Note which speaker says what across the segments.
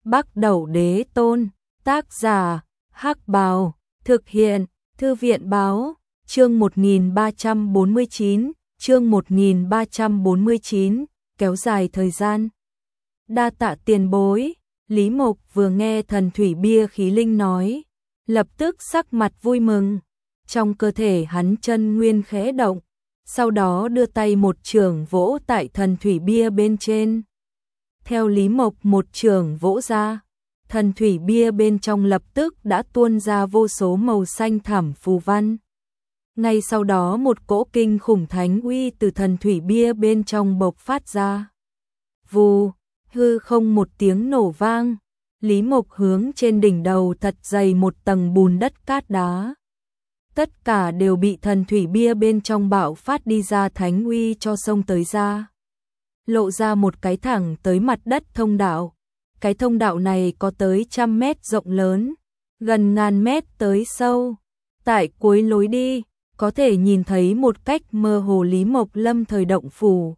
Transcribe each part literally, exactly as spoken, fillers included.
Speaker 1: Bắc Đẩu Đế Tôn, tác giả, Hắc Bào, thực hiện, Thư viện Báo, chương một nghìn ba trăm bốn mươi chín, chương một nghìn ba trăm bốn mươi chín, kéo dài thời gian. Đa tạ tiền bối, Lý Mộc vừa nghe thần thủy bia khí linh nói, lập tức sắc mặt vui mừng, trong cơ thể hắn chân nguyên khẽ động, sau đó đưa tay một chưởng vỗ tại thần thủy bia bên trên. Theo Lý Mộc một chưởng vỗ ra, thần thủy bia bên trong lập tức đã tuôn ra vô số màu xanh thẳm phù văn. Ngay sau đó một cỗ kinh khủng thánh uy từ thần thủy bia bên trong bộc phát ra. Vù, hư không một tiếng nổ vang, Lý Mộc hướng trên đỉnh đầu thật dày một tầng bùn đất cát đá. Tất cả đều bị thần thủy bia bên trong bạo phát đi ra thánh uy cho xông tới ra. Lộ ra một cái thẳng tới mặt đất thông đạo. Cái thông đạo này có tới trăm mét rộng lớn, gần ngàn mét tới sâu. Tại cuối lối đi, có thể nhìn thấy một cách mơ hồ Lý Mộc lâm thời động phủ.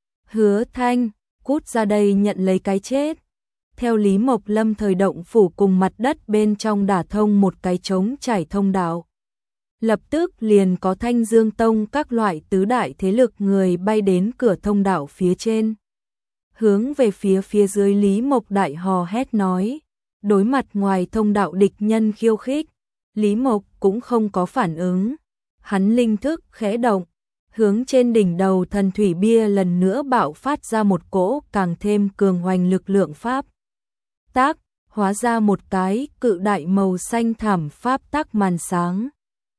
Speaker 1: Hứa Thanh, cút ra đây nhận lấy cái chết. Theo Lý Mộc lâm thời động phủ cùng mặt đất bên trong đả thông một cái trống trải thông đạo. Lập tức liền có Thanh Dương Tông các loại tứ đại thế lực người bay đến cửa thông đạo phía trên. Hướng về phía phía dưới Lý Mộc đại hò hét nói, đối mặt ngoài thông đạo địch nhân khiêu khích, Lý Mộc cũng không có phản ứng. Hắn linh thức khẽ động, hướng trên đỉnh đầu thần thủy bia lần nữa bạo phát ra một cỗ càng thêm cường hoành lực lượng pháp tác, hóa ra một cái cự đại màu xanh thẳm pháp tác màn sáng.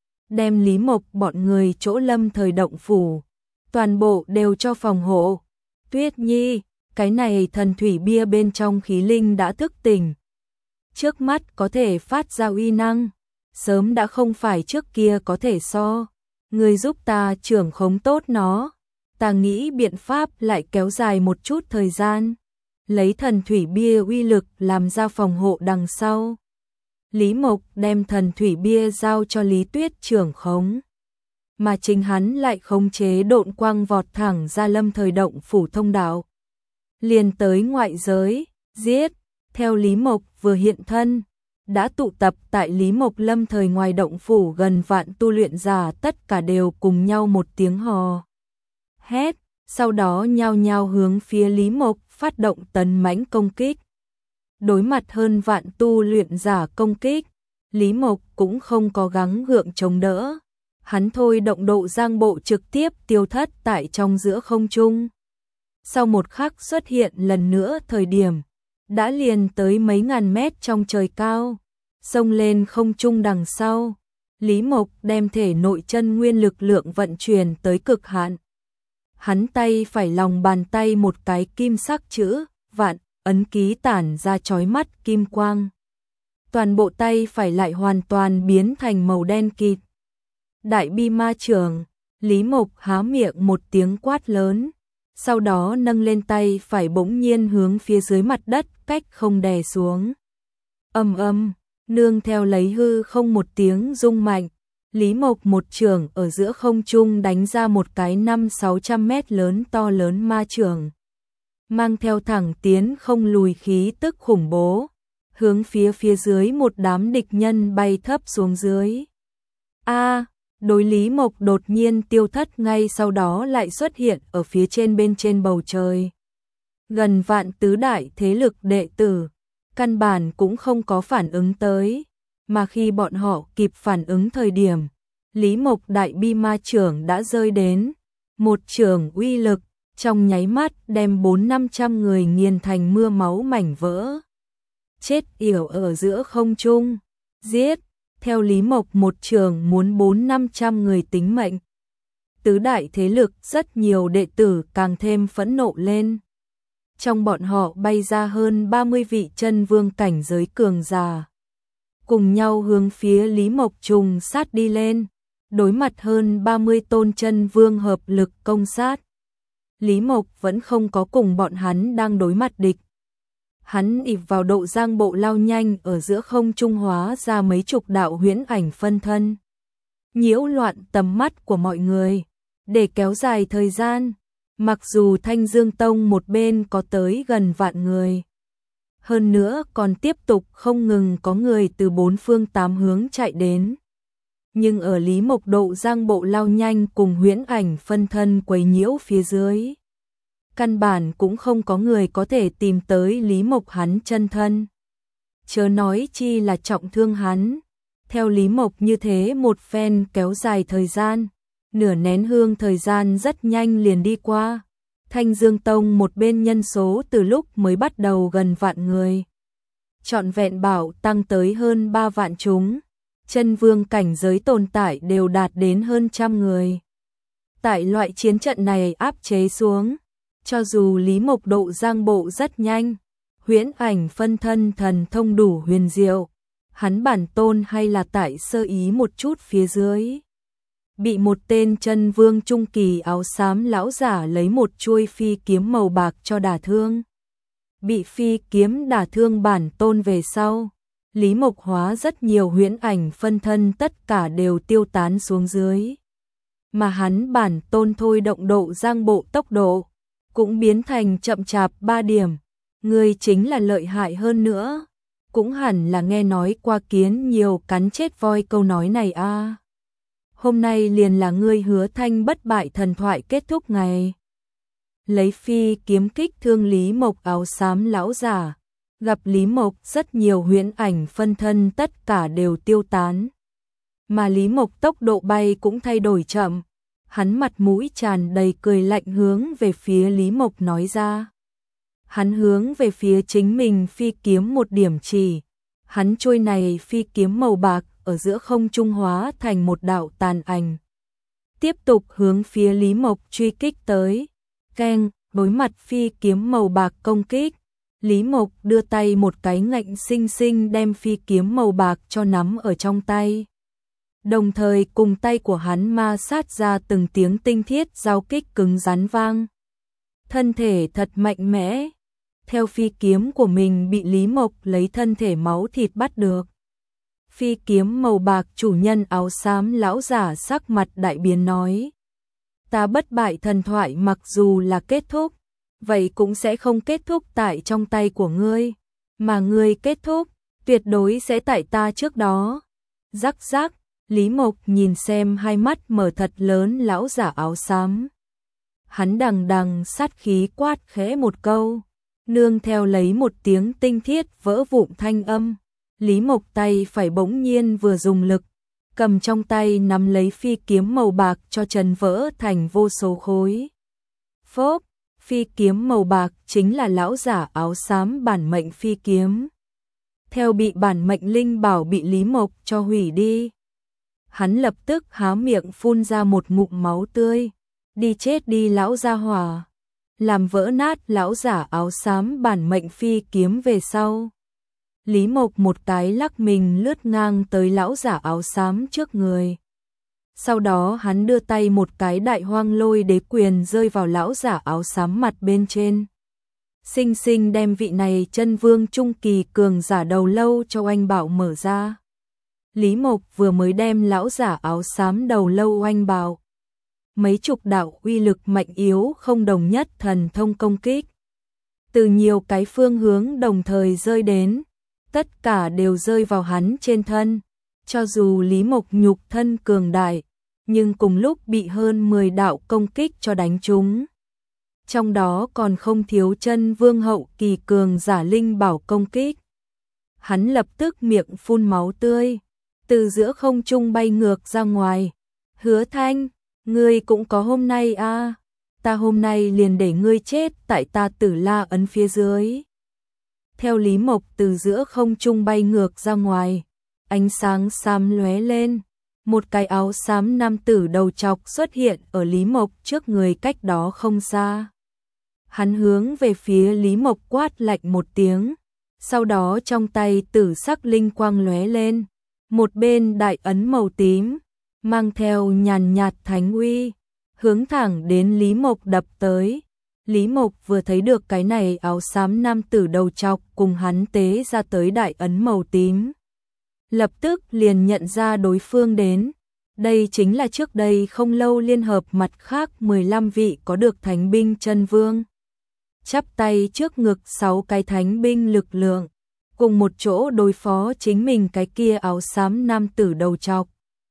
Speaker 1: Đem Lý Mộc bọn người chỗ lâm thời động phủ, toàn bộ đều cho phòng hộ. Tuyết Nhi, cái này thần thủy bia bên trong khí linh đã thức tỉnh. Trước mắt có thể phát ra uy năng, sớm đã không phải trước kia có thể so. Người giúp ta trưởng khống tốt nó, ta nghĩ biện pháp lại kéo dài một chút thời gian. Lấy thần thủy bia uy lực làm ra phòng hộ đằng sau. Lý Mộc đem thần thủy bia giao cho Lý Tuyết trưởng khống, mà chính hắn lại khống chế độn quang vọt thẳng ra lâm thời động phủ thông đạo. Liền tới ngoại giới, giết, theo Lý Mộc vừa hiện thân, đã tụ tập tại Lý Mộc lâm thời ngoài động phủ gần vạn tu luyện giả tất cả đều cùng nhau một tiếng hò hét, sau đó nhao nhao hướng phía Lý Mộc phát động tấn mãnh công kích. Đối mặt hơn vạn tu luyện giả công kích, Lý Mộc cũng không có gắng gượng chống đỡ. Hắn thôi động độ giang bộ trực tiếp tiêu thất tại trong giữa không trung. Sau một khắc xuất hiện lần nữa thời điểm, đã liền tới mấy ngàn mét trong trời cao, xông lên không trung đằng sau. Lý Mộc đem thể nội chân nguyên lực lượng vận chuyển tới cực hạn. Hắn tay phải lòng bàn tay một cái kim sắc chữ vạn ấn ký tản ra chói mắt kim quang. Toàn bộ tay phải lại hoàn toàn biến thành màu đen kịt. Đại bi ma trưởng, Lý Mộc há miệng một tiếng quát lớn, sau đó nâng lên tay phải bỗng nhiên hướng phía dưới mặt đất cách không đè xuống. Ầm ầm, nương theo lấy hư không một tiếng rung mạnh, Lý Mộc một chưởng ở giữa không trung đánh ra một cái năm sáu trăm mét lớn to lớn ma chưởng, mang theo thẳng tiến không lùi khí tức khủng bố, hướng phía phía dưới một đám địch nhân bay thấp xuống dưới. A, đối Lý Mộc đột nhiên tiêu thất ngay sau đó lại xuất hiện ở phía trên bên trên bầu trời. Gần vạn tứ đại thế lực đệ tử, căn bản cũng không có phản ứng tới, mà khi bọn họ kịp phản ứng thời điểm, Lý Mộc đại bi ma chưởng đã rơi đến, một chưởng uy lực, trong nháy mắt đem bốn năm trăm người nghiền thành mưa máu mảnh vỡ. Chết yểu ở giữa không trung, giết, theo Lý Mộc một chưởng muốn bốn năm trăm người tính mệnh. Tứ đại thế lực rất nhiều đệ tử càng thêm phẫn nộ lên. Trong bọn họ bay ra hơn ba mươi vị chân vương cảnh giới cường giả, cùng nhau hướng phía Lý Mộc trùng sát đi lên, đối mặt hơn ba mươi tôn chân vương hợp lực công sát. Lý Mộc vẫn không có cùng bọn hắn đang đối mặt địch. Hắn ịp vào độ giang bộ lao nhanh ở giữa không trung hóa ra mấy chục đạo huyễn ảnh phân thân, nhiễu loạn tầm mắt của mọi người, để kéo dài thời gian. Mặc dù Thanh Dương Tông một bên có tới gần vạn người, hơn nữa còn tiếp tục không ngừng có người từ bốn phương tám hướng chạy đến. Nhưng ở Lý Mộc độ giang bộ lao nhanh cùng huyễn ảnh phân thân quấy nhiễu phía dưới. Căn bản cũng không có người có thể tìm tới Lý Mộc hắn chân thân. Chớ nói chi là trọng thương hắn. Theo Lý Mộc như thế một phen kéo dài thời gian, nửa nén hương thời gian rất nhanh liền đi qua. Thanh Dương Tông một bên nhân số từ lúc mới bắt đầu gần vạn người. Trọn vẹn bảo tăng tới hơn ba vạn chúng. Chân vương cảnh giới tồn tại đều đạt đến hơn trăm người. Tại loại chiến trận này áp chế xuống, cho dù Lý Mộc độ giang bộ rất nhanh, huyễn ảnh phân thân thần thông đủ huyền diệu, hắn bản tôn hay là tại sơ ý một chút phía dưới. Bị một tên chân vương trung kỳ áo xám lão giả lấy một chuôi phi kiếm màu bạc cho đả thương. Bị phi kiếm đả thương bản tôn về sau, Lý Mộc hóa rất nhiều huyễn ảnh phân thân tất cả đều tiêu tán xuống dưới. Mà hắn bản tôn thôi động độ giang bộ tốc độ, cũng biến thành chậm chạp ba điểm. Người chính là lợi hại hơn nữa. Cũng hẳn là nghe nói qua kiến nhiều cắn chết voi câu nói này a. À. Hôm nay liền là ngươi hứa thanh bất bại thần thoại kết thúc ngày. Lấy phi kiếm kích thương Lý Mộc áo xám lão giả. Gặp Lý Mộc rất nhiều huyễn ảnh phân thân tất cả đều tiêu tán. Mà Lý Mộc tốc độ bay cũng thay đổi chậm. Hắn mặt mũi tràn đầy cười lạnh hướng về phía Lý Mộc nói ra. Hắn hướng về phía chính mình phi kiếm một điểm chỉ. Hắn trôi này phi kiếm màu bạc ở giữa không trung hóa thành một đạo tàn ảnh. Tiếp tục hướng phía Lý Mộc truy kích tới. Keng, đối mặt phi kiếm màu bạc công kích. Lý Mộc đưa tay một cái ngạnh xinh xinh đem phi kiếm màu bạc cho nắm ở trong tay. Đồng thời cùng tay của hắn ma sát ra từng tiếng tinh thiết giao kích cứng rắn vang. Thân thể thật mạnh mẽ. Theo phi kiếm của mình bị Lý Mộc lấy thân thể máu thịt bắt được. Phi kiếm màu bạc chủ nhân áo xám lão giả sắc mặt đại biến nói. Ta bất bại thần thoại mặc dù là kết thúc, vậy cũng sẽ không kết thúc tại trong tay của ngươi. Mà ngươi kết thúc, tuyệt đối sẽ tại ta trước đó. Rắc rắc, Lý Mộc nhìn xem hai mắt mở thật lớn lão giả áo xám. Hắn đằng đằng sát khí quát khẽ một câu. Nương theo lấy một tiếng tinh thiết vỡ vụn thanh âm. Lý Mộc tay phải bỗng nhiên vừa dùng lực, cầm trong tay nắm lấy phi kiếm màu bạc cho trần vỡ thành vô số khối. Phốp, phi kiếm màu bạc chính là lão giả áo xám bản mệnh phi kiếm. Theo bị bản mệnh linh bảo bị Lý Mộc cho hủy đi. Hắn lập tức há miệng phun ra một ngụm máu tươi. Đi chết đi lão gia hỏa. Làm vỡ nát lão giả áo xám bản mệnh phi kiếm về sau. Lý Mộc một cái lắc mình lướt ngang tới lão giả áo xám trước người. Sau đó hắn đưa tay một cái đại hoang lôi đế quyền rơi vào lão giả áo xám mặt bên trên. Sinh sinh đem vị này chân vương trung kỳ cường giả đầu lâu cho oanh bảo mở ra. Lý Mộc vừa mới đem lão giả áo xám đầu lâu oanh bảo. Mấy chục đạo uy lực mạnh yếu không đồng nhất thần thông công kích. Từ nhiều cái phương hướng đồng thời rơi đến. Tất cả đều rơi vào hắn trên thân. Cho dù Lý Mộc nhục thân cường đại, nhưng cùng lúc bị hơn mười đạo công kích cho đánh trúng. Trong đó còn không thiếu chân vương hậu kỳ cường giả linh bảo công kích. Hắn lập tức miệng phun máu tươi, từ giữa không trung bay ngược ra ngoài. Hứa Thanh, ngươi cũng có hôm nay a, à? Ta hôm nay liền để ngươi chết tại ta Tử La ấn phía dưới. Theo Lý Mộc từ giữa không trung bay ngược ra ngoài, ánh sáng xám lóe lên, một cái áo xám nam tử đầu trọc xuất hiện ở Lý Mộc trước người cách đó không xa. Hắn hướng về phía Lý Mộc quát lạnh một tiếng, sau đó trong tay tử sắc linh quang lóe lên, một bên đại ấn màu tím, mang theo nhàn nhạt thánh uy, hướng thẳng đến Lý Mộc đập tới. Lý Mộc vừa thấy được cái này áo xám nam tử đầu trọc cùng hắn tế ra tới đại ấn màu tím. Lập tức liền nhận ra đối phương đến. Đây chính là trước đây không lâu liên hợp mặt khác mười lăm vị có được thánh binh chân vương. chắp tay trước ngực sáu cái thánh binh lực lượng, cùng một chỗ đối phó chính mình cái kia áo xám nam tử đầu trọc.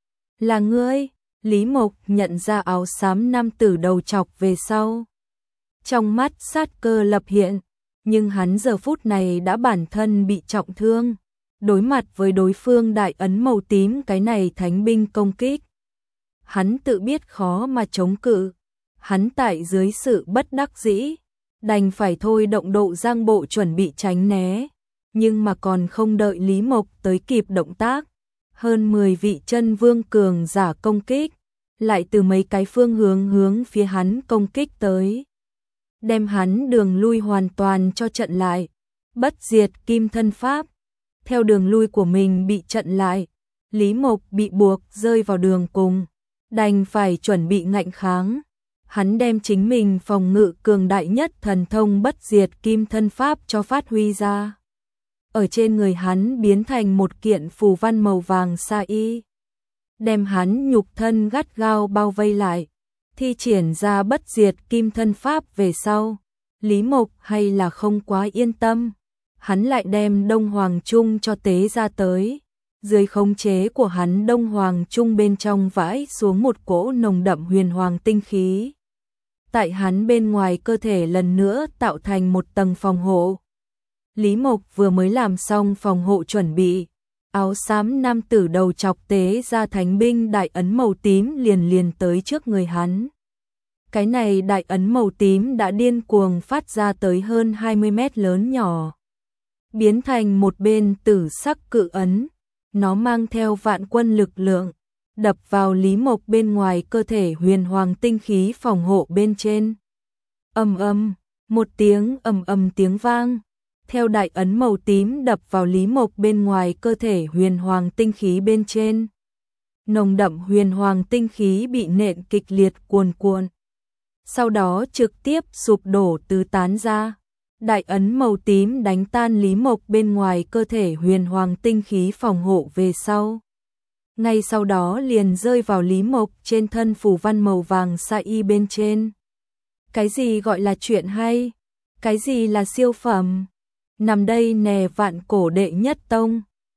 Speaker 1: Là ngươi? Lý Mộc nhận ra áo xám nam tử đầu trọc về sau. Trong mắt sát cơ lập hiện, nhưng hắn giờ phút này đã bản thân bị trọng thương. Đối mặt với đối phương đại ấn màu tím cái này thánh binh công kích. Hắn tự biết khó mà chống cự. Hắn tại dưới sự bất đắc dĩ, đành phải thôi động độ giang bộ chuẩn bị tránh né. Nhưng mà còn không đợi Lý Mộc tới kịp động tác. Hơn mười vị chân vương cường giả công kích, lại từ mấy cái phương hướng hướng phía hắn công kích tới. Đem hắn đường lui hoàn toàn cho chặn lại. Bất diệt kim thân pháp. Theo đường lui của mình bị chặn lại, Lý Mộc bị buộc rơi vào đường cùng, đành phải chuẩn bị ngạnh kháng. Hắn đem chính mình phòng ngự cường đại nhất thần thông bất diệt kim thân pháp cho phát huy ra. Ở trên người hắn biến thành một kiện phù văn màu vàng sa y, đem hắn nhục thân gắt gao bao vây lại. Thi triển ra bất diệt kim thân pháp về sau, Lý Mộc hay là không quá yên tâm. Hắn lại đem Đông Hoàng Trung cho tế ra tới. Dưới khống chế của hắn Đông Hoàng Trung bên trong vãi xuống một cỗ nồng đậm huyền hoàng tinh khí. Tại hắn bên ngoài cơ thể lần nữa tạo thành một tầng phòng hộ. Lý Mộc vừa mới làm xong phòng hộ chuẩn bị, áo xám nam tử đầu chọc tế ra thánh binh đại ấn màu tím liền liền tới trước người hắn. Cái này đại ấn màu tím đã điên cuồng phát ra tới hơn hai mươi mét lớn nhỏ, biến thành một bên tử sắc cự ấn. Nó mang theo vạn quân lực lượng, đập vào Lý Mộc bên ngoài cơ thể huyền hoàng tinh khí phòng hộ bên trên. Ầm ầm, một tiếng ầm ầm tiếng vang. Theo đại ấn màu tím đập vào Lý Mộc bên ngoài cơ thể huyền hoàng tinh khí bên trên. Nồng đậm huyền hoàng tinh khí bị nện kịch liệt cuồn cuộn. Sau đó trực tiếp sụp đổ tứ tán ra. Đại ấn màu tím đánh tan Lý Mộc bên ngoài cơ thể huyền hoàng tinh khí phòng hộ về sau. Ngay sau đó liền rơi vào Lý Mộc trên thân phù văn màu vàng sa y bên trên. Cái gì gọi là chuyện hay? Cái gì là siêu phẩm? Nằm đây nè vạn cổ đệ nhất tông,